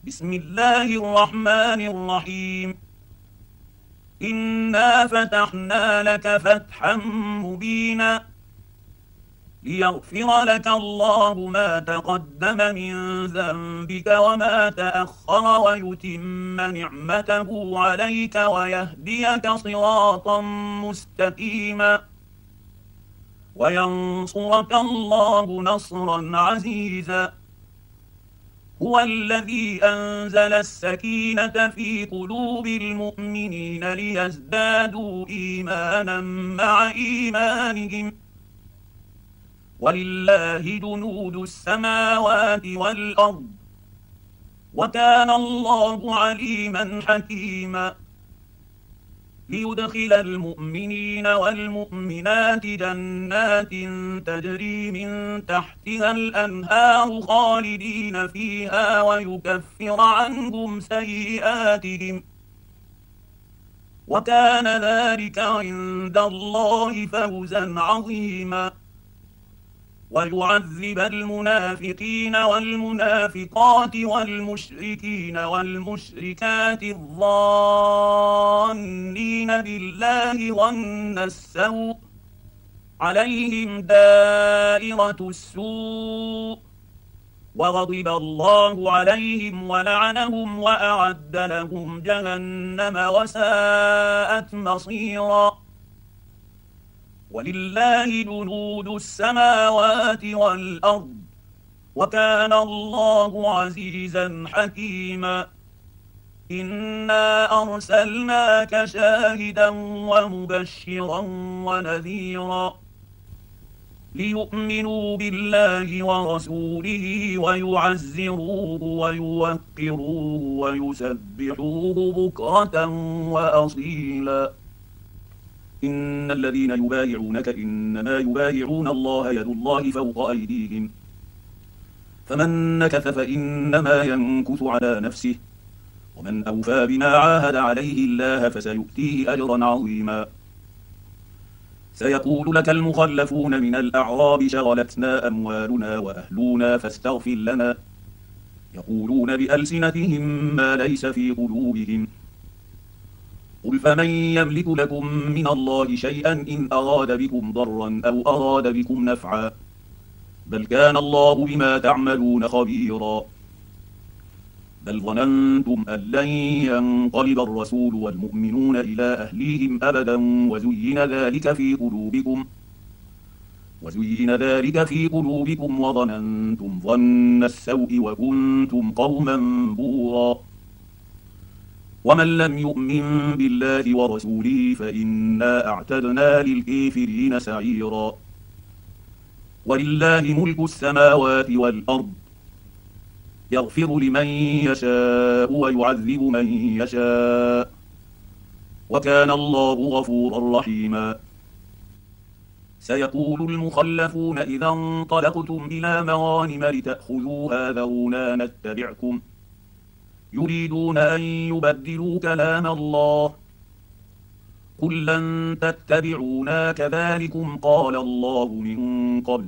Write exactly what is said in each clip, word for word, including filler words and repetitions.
بسم الله الرحمن الرحيم. إنا فتحنا لك فتحا مبينا ليغفر لك الله ما تقدم من ذنبك وما تأخر ويتم نعمته عليك ويهديك صراطا مستقيما وينصرك الله نصرا عزيزا. هو الذي أنزل السكينة في قلوب المؤمنين ليزدادوا إيمانا مع إيمانهم ولله جنود السماوات والأرض وكان الله عليما حكيما. ليدخل المؤمنين والمؤمنات جنات تجري من تحتها الأنهار خالدين فيها ويكفر عنهم سيئاتهم وكان ذلك عند الله فوزا عظيما. ويعذب المنافقين والمنافقات والمشركين والمشركات الظانين بالله ظن السوء عليهم دائرة السوء وغضب الله عليهم ولعنهم وأعد لهم جهنم وساءت مصيرا. ولله جنود السماوات والأرض وكان الله عزيزا حكيما. إنا أرسلناك شاهدا ومبشرا ونذيرا ليؤمنوا بالله ورسوله ويعزروه ويوقروه ويسبحوه بكرة وأصيلا. إن الذين يبايعونك إنما يبايعون الله يد الله فوق أيديهم فمن نكث فإنما ينكث على نفسه ومن أوفى بما عاهد عليه الله فسيؤتيه أجرا عظيما. سيقول لك المخلفون من الأعراب شغلتنا أموالنا وأهلنا فاستغفر لنا يقولون بألسنتهم ما ليس في قلوبهم قل فمن يملك لكم من الله شيئا إن أراد بكم ضرا أو أراد بكم نفعا بل كان الله بما تعملون خبيرا. بل ظننتم أن لن ينقلب الرسول والمؤمنون إلى أهليهم أبدا وزين ذلك في قلوبكم وزين ذلك في قلوبكم وظننتم ظن السوء وكنتم قوما بورا. ومن لم يؤمن بالله ورسوله فإنا أعتدنا للكافرين سعيرا. ولله ملك السماوات والأرض يغفر لمن يشاء ويعذب من يشاء وكان الله غفورا رحيما. سيقول المخلفون إذا انطلقتم إلى مغانم لتأخذوها ذرونا نتبعكم يريدون أن يبدلوا كلام الله قل لن تتبعونا كذلكم قال الله من قبل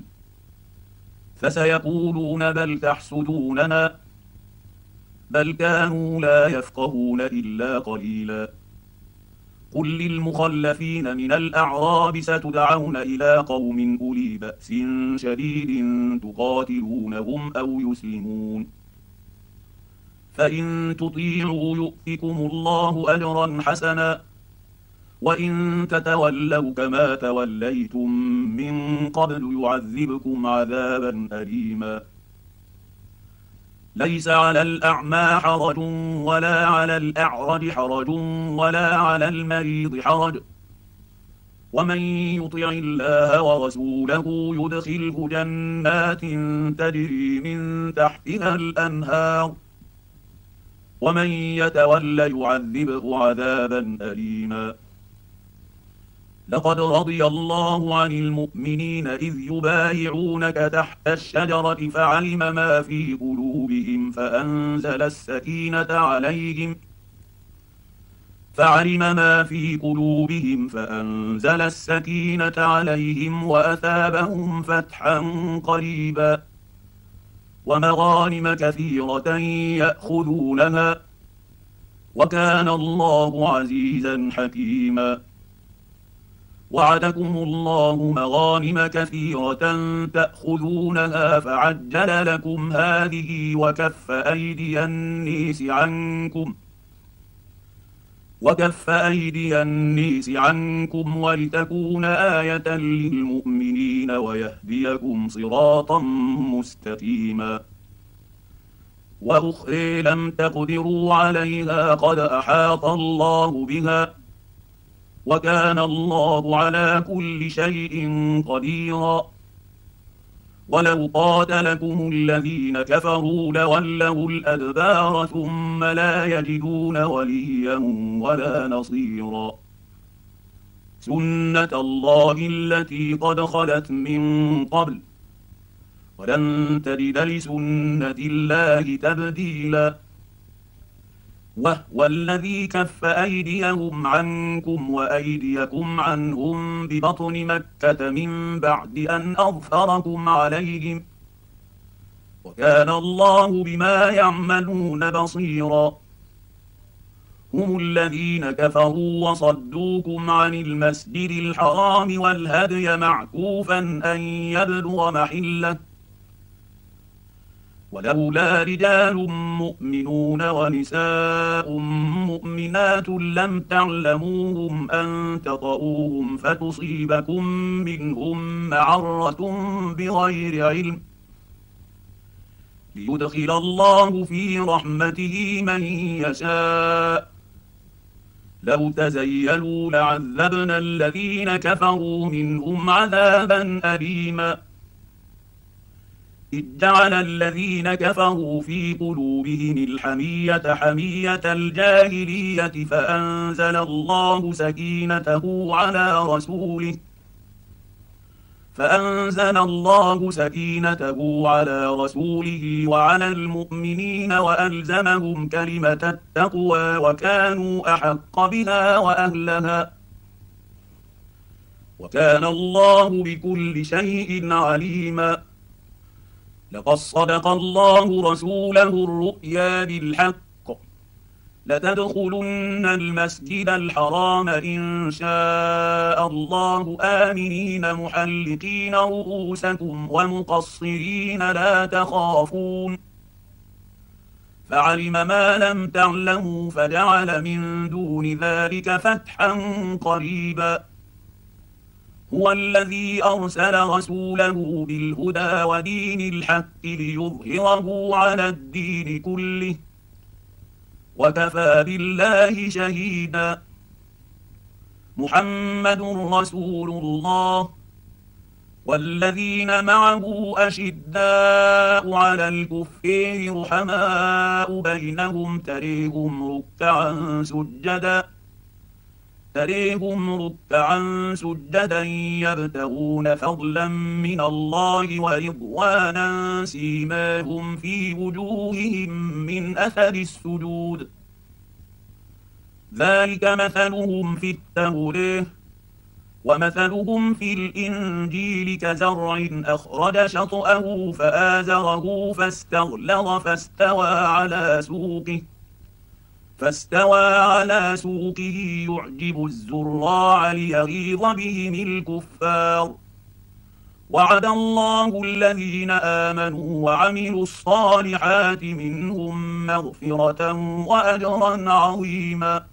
فسيقولون بل تحسدوننا بل كانوا لا يفقهون إلا قليلا. قل للمخلفين من الأعراب ستدعون إلى قوم أولي بأس شديد تقاتلونهم أو يسلمون فإن تطيعوا يؤتكم الله أجرا حسنا وإن تتولوا كما توليتم من قبل يعذبكم عذابا أليما. ليس على الأعمى حرج ولا على الأعرج حرج ولا على المريض حرج ومن يطع الله ورسوله يدخله جنات تجري من تحتها الأنهار ومن يتول يعذبه عذابا أليما. لقد رضي الله عن المؤمنين إذ يبايعونك تحت الشجرة فعلم ما في قلوبهم فأنزل السكينة عليهم فعلم ما في قلوبهم فأنزل السكينة عليهم وأثابهم فتحا قريبا ومغانم كثيرة يأخذونها، وكان الله عزيزا حكيما. وعدكم الله مغانم كثيرة تأخذونها فعجل لكم هذه وكف أيدي النيس عنكم وكف أيدي النيس عنكم ولتكون آية للمؤمنين ويهديكم صراطا مستقيما. وأخرى لم تقدروا عليها قد أحاط الله بها، وكان الله على كل شيء قديرا. ولو قاتلكم الذين كفروا لولوا الأدبار ثم لا يجدون وليا ولا نصيرا. سنة الله التي قد خلت من قبل، ولن تجد لسنة الله تبديلا. وهو الذي كف أيديهم عنكم وأيديكم عنهم ببطن مكة من بعد أن أظفركم عليهم، وكان الله بما يعملون بصيرا. هم الذين كفروا وصدوكم عن المسجد الحرام والهدي معكوفا أن يبلغ محله، ولولا رجال مؤمنون ونساء مؤمنات لم تعلموهم أن تطؤوهم فتصيبكم منهم معرة بغير علم، ليدخل الله في رحمته من يشاء. لو تزيلوا لعذبنا الذين كفروا منهم عذابا أليما. إذ جعل الذين كفروا في قلوبهم الحمية حمية الجاهلية فأنزل الله سكينته على رسوله فأنزل الله سكينته على رسوله وعلى المؤمنين وألزمهم كلمة التقوى وكانوا أحق بها وأهلها، وكان الله بكل شيء عليما. لقد صدق الله رسوله الرؤيا بالحق، لتدخلن المسجد الحرام إن شاء الله آمنين محلقين رؤوسكم ومقصرين لا تخافون، فعلم ما لم تعلموا فجعل من دون ذلك فتحا قريبا. هو الذي أرسل رسوله بالهدى ودين الحق ليظهره على الدين كله، وكفى بالله شهيدا. محمد رسول الله، والذين معه أشداء على الكفار رحماء بينهم تريهم ركعا سجدا تريهم ركعا سجدا يبتغون فضلا من الله ورضوانا سيماهم في وجوههم من أثر السجود، ذلك مثلهم في التوراة ومثلهم في الإنجيل كزرع أخرج شطأه فآزره فاستغلظ فاستوى على سوقه فاستوى على سوقه يعجب الزراع ليغيظ بهم الكفار. وعد الله الذين آمنوا وعملوا الصالحات منهم مغفرة وأجرا عظيما.